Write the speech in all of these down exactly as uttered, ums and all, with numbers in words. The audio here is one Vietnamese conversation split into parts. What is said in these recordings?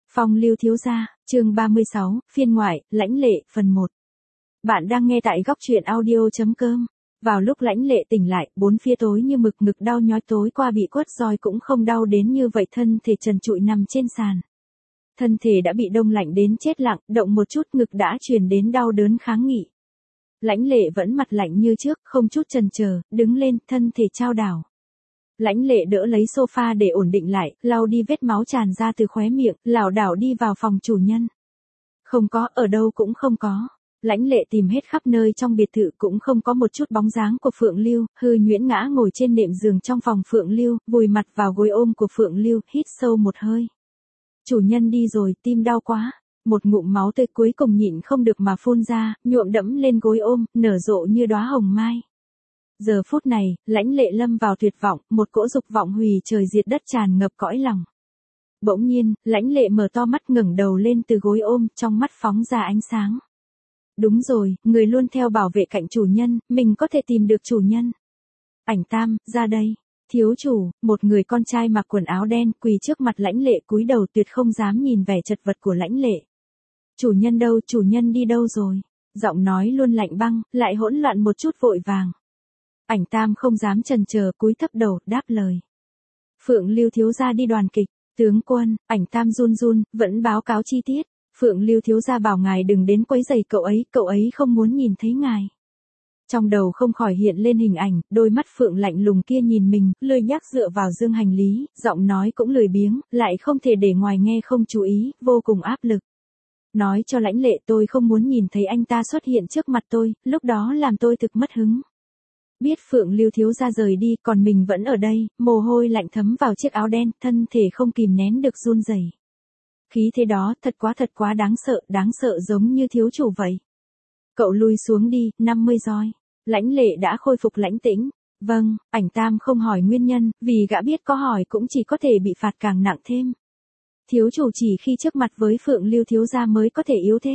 Phong lưu thiếu gia, chương ba mươi sáu, phiên ngoại, lãnh lệ, phần một. Bạn đang nghe tại góc truyện audio chấm com. Vào lúc lãnh lệ tỉnh lại, bốn phía tối như mực, ngực đau nhói, tối qua bị quất roi cũng không đau đến như vậy, thân thể trần trụi nằm trên sàn. Thân thể đã bị đông lạnh đến chết lặng, động một chút ngực đã truyền đến đau đớn kháng nghị. Lãnh lệ vẫn mặt lạnh như trước, không chút chần chờ, đứng lên, thân thể chao đảo. Lãnh lệ đỡ lấy sofa để ổn định lại, lau đi vết máu tràn ra từ khóe miệng, lảo đảo đi vào phòng chủ nhân. Không có, ở đâu cũng không có. Lãnh lệ tìm hết khắp nơi trong biệt thự cũng không có một chút bóng dáng của Phượng Lưu, hư nhuyễn ngã ngồi trên nệm giường trong phòng Phượng Lưu, vùi mặt vào gối ôm của Phượng Lưu, hít sâu một hơi. Chủ nhân đi rồi, tim đau quá. Một ngụm máu tươi cuối cùng nhịn không được mà phun ra, nhuộm đẫm lên gối ôm, nở rộ như đóa hồng mai. Giờ phút này, lãnh lệ lâm vào tuyệt vọng, một cỗ dục vọng hủy trời diệt đất tràn ngập cõi lòng. Bỗng nhiên, lãnh lệ mở to mắt, ngẩng đầu lên từ gối ôm, trong mắt phóng ra ánh sáng. Đúng rồi, người luôn theo bảo vệ cạnh chủ nhân, mình có thể tìm được chủ nhân. Ảnh Tam, ra đây. Thiếu chủ, một người con trai mặc quần áo đen quỳ trước mặt lãnh lệ, cúi đầu tuyệt không dám nhìn vẻ chật vật của lãnh lệ. Chủ nhân đâu, chủ nhân đi đâu rồi? Giọng nói luôn lạnh băng, lại hỗn loạn một chút vội vàng. Ảnh Tam không dám chần chờ, cúi thấp đầu, đáp lời. Phượng Lưu thiếu gia đi đoàn kịch. Tướng quân, Ảnh Tam run run, vẫn báo cáo chi tiết. Phượng Lưu thiếu gia bảo ngài đừng đến quấy rầy cậu ấy, cậu ấy không muốn nhìn thấy ngài. Trong đầu không khỏi hiện lên hình ảnh, đôi mắt Phượng lạnh lùng kia nhìn mình, lười nhác dựa vào dương hành lý, giọng nói cũng lười biếng, lại không thể để ngoài nghe không chú ý, vô cùng áp lực. Nói cho lãnh lệ tôi không muốn nhìn thấy anh ta xuất hiện trước mặt tôi, lúc đó làm tôi thực mất hứng. Biết Phượng Lưu thiếu gia rời đi, còn mình vẫn ở đây, mồ hôi lạnh thấm vào chiếc áo đen, thân thể không kìm nén được run rẩy. Khí thế đó, thật quá thật quá đáng sợ, đáng sợ giống như thiếu chủ vậy. Cậu lui xuống đi, năm mươi roi. Lãnh lệ đã khôi phục lãnh tĩnh. Vâng, Ảnh Tam không hỏi nguyên nhân, vì gã biết có hỏi cũng chỉ có thể bị phạt càng nặng thêm. Thiếu chủ chỉ khi trước mặt với Phượng Lưu thiếu gia mới có thể yếu thế.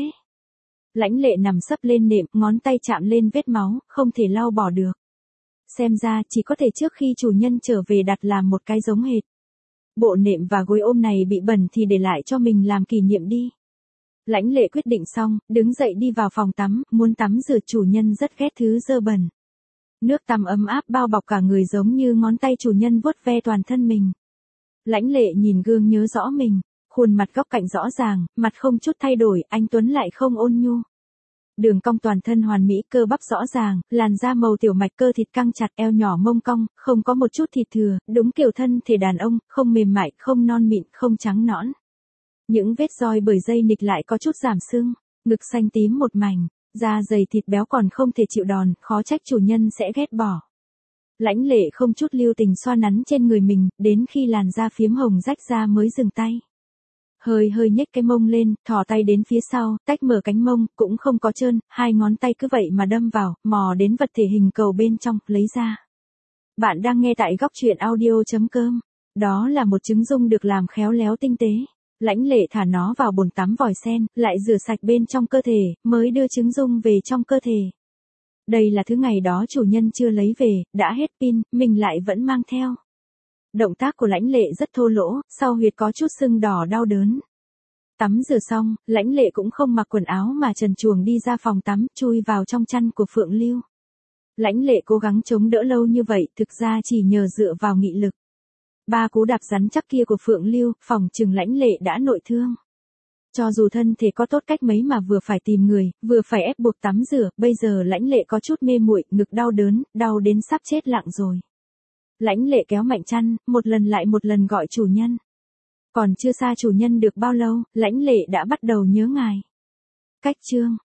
Lãnh lệ nằm sấp lên nệm, ngón tay chạm lên vết máu, không thể lau bỏ được. Xem ra chỉ có thể trước khi chủ nhân trở về đặt làm một cái giống hệt. Bộ nệm và gối ôm này bị bẩn thì để lại cho mình làm kỷ niệm đi. Lãnh lệ quyết định xong, đứng dậy đi vào phòng tắm, muốn tắm rửa, chủ nhân rất ghét thứ dơ bẩn. Nước tắm ấm áp bao bọc cả người giống như ngón tay chủ nhân vuốt ve toàn thân mình. Lãnh lệ nhìn gương nhớ rõ mình, khuôn mặt góc cạnh rõ ràng, mặt không chút thay đổi, anh tuấn lại không ôn nhu. Đường cong toàn thân hoàn mỹ, cơ bắp rõ ràng, làn da màu tiểu mạch, cơ thịt căng chặt, eo nhỏ mông cong, không có một chút thịt thừa, đúng kiểu thân thể đàn ông, không mềm mại, không non mịn, không trắng nõn. Những vết roi bởi dây nịch lại có chút giảm sưng, ngực xanh tím một mảnh, da dày thịt béo còn không thể chịu đòn, khó trách chủ nhân sẽ ghét bỏ. Lãnh lệ không chút lưu tình xoa nắn trên người mình, đến khi làn da phiếm hồng rách ra mới dừng tay. Hơi hơi nhếch cái mông lên, thò tay đến phía sau, tách mở cánh mông, cũng không có trơn, hai ngón tay cứ vậy mà đâm vào, mò đến vật thể hình cầu bên trong, lấy ra. Bạn đang nghe tại góc truyện audio chấm com. Đó là một trứng dung được làm khéo léo tinh tế. Lãnh lệ thả nó vào bồn tắm vòi sen, lại rửa sạch bên trong cơ thể, mới đưa trứng dung về trong cơ thể. Đây là thứ ngày đó chủ nhân chưa lấy về, đã hết pin, mình lại vẫn mang theo. Động tác của lãnh lệ rất thô lỗ, sau huyệt có chút sưng đỏ đau đớn. Tắm rửa xong, lãnh lệ cũng không mặc quần áo mà trần truồng đi ra phòng tắm, chui vào trong chăn của Phượng Lưu. Lãnh lệ cố gắng chống đỡ lâu như vậy, thực ra chỉ nhờ dựa vào nghị lực. Ba cú đạp rắn chắc kia của Phượng Lưu, phòng chừng lãnh lệ đã nội thương. Cho dù thân thể có tốt cách mấy mà vừa phải tìm người, vừa phải ép buộc tắm rửa, bây giờ lãnh lệ có chút mê muội, ngực đau đớn, đau đến sắp chết lặng rồi. Lãnh lệ kéo mạnh chăn, một lần lại một lần gọi chủ nhân. Còn chưa xa chủ nhân được bao lâu, lãnh lệ đã bắt đầu nhớ ngài. Cách chương,